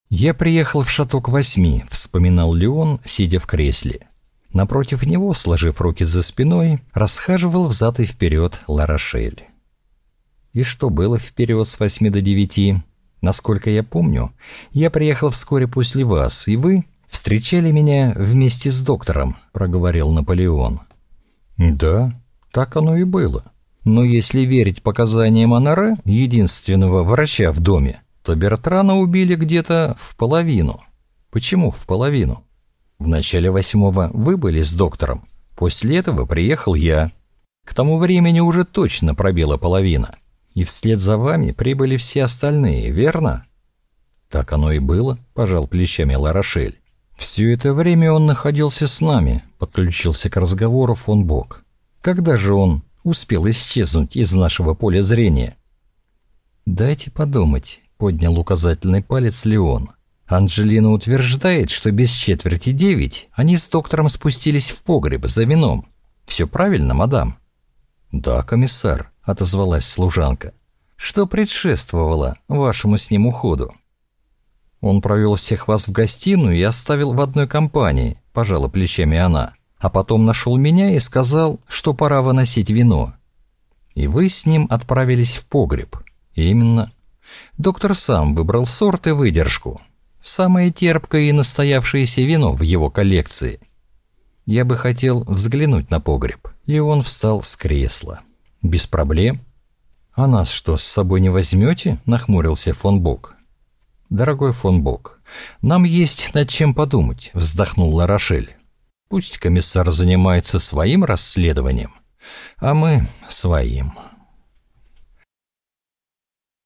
«Я приехал в шато к 8», — вспоминал Леон, сидя в кресле. Напротив него, сложив руки за спиной, расхаживал взад и вперед Ла-Рошель. «И что было вперед с 8 до 9? Насколько я помню, я приехал вскоре после вас, и вы встречали меня вместе с доктором», — проговорил Наполеон. «Да, так оно и было. Но если верить показаниям Анаре, единственного врача в доме, то Бертрана убили где-то в половину». «Почему в половину?» «В начале 8-го вы были с доктором. После этого приехал я. К тому времени уже точно пробила половина. И вслед за вами прибыли все остальные, верно?» «Так оно и было», — пожал плечами Ла-Рошель. «Все это время он находился с нами», — подключился к разговору фон Бок. «Когда же он успел исчезнуть из нашего поля зрения?» «Дайте подумать», — поднял указательный палец Леон. «Анджелина утверждает, что без 8:45 они с доктором спустились в погреб за вином. Все правильно, мадам?» «Да, комиссар», — отозвалась служанка. «Что предшествовало вашему с ним уходу?» «Он провел всех вас в гостиную и оставил в одной компании», — пожала плечами она. «А потом нашел меня и сказал, что пора выносить вино. И вы с ним отправились в погреб». «Именно. Доктор сам выбрал сорт и выдержку. Самое терпкое и настоявшееся вино в его коллекции. Я бы хотел взглянуть на погреб». Леон встал с кресла. «Без проблем». «А нас что, с собой не возьмете?» — нахмурился фон Бок. «Дорогой фон Бок, нам есть над чем подумать», — вздохнул Ла-Рошель. «Пусть комиссар занимается своим расследованием, а мы своим».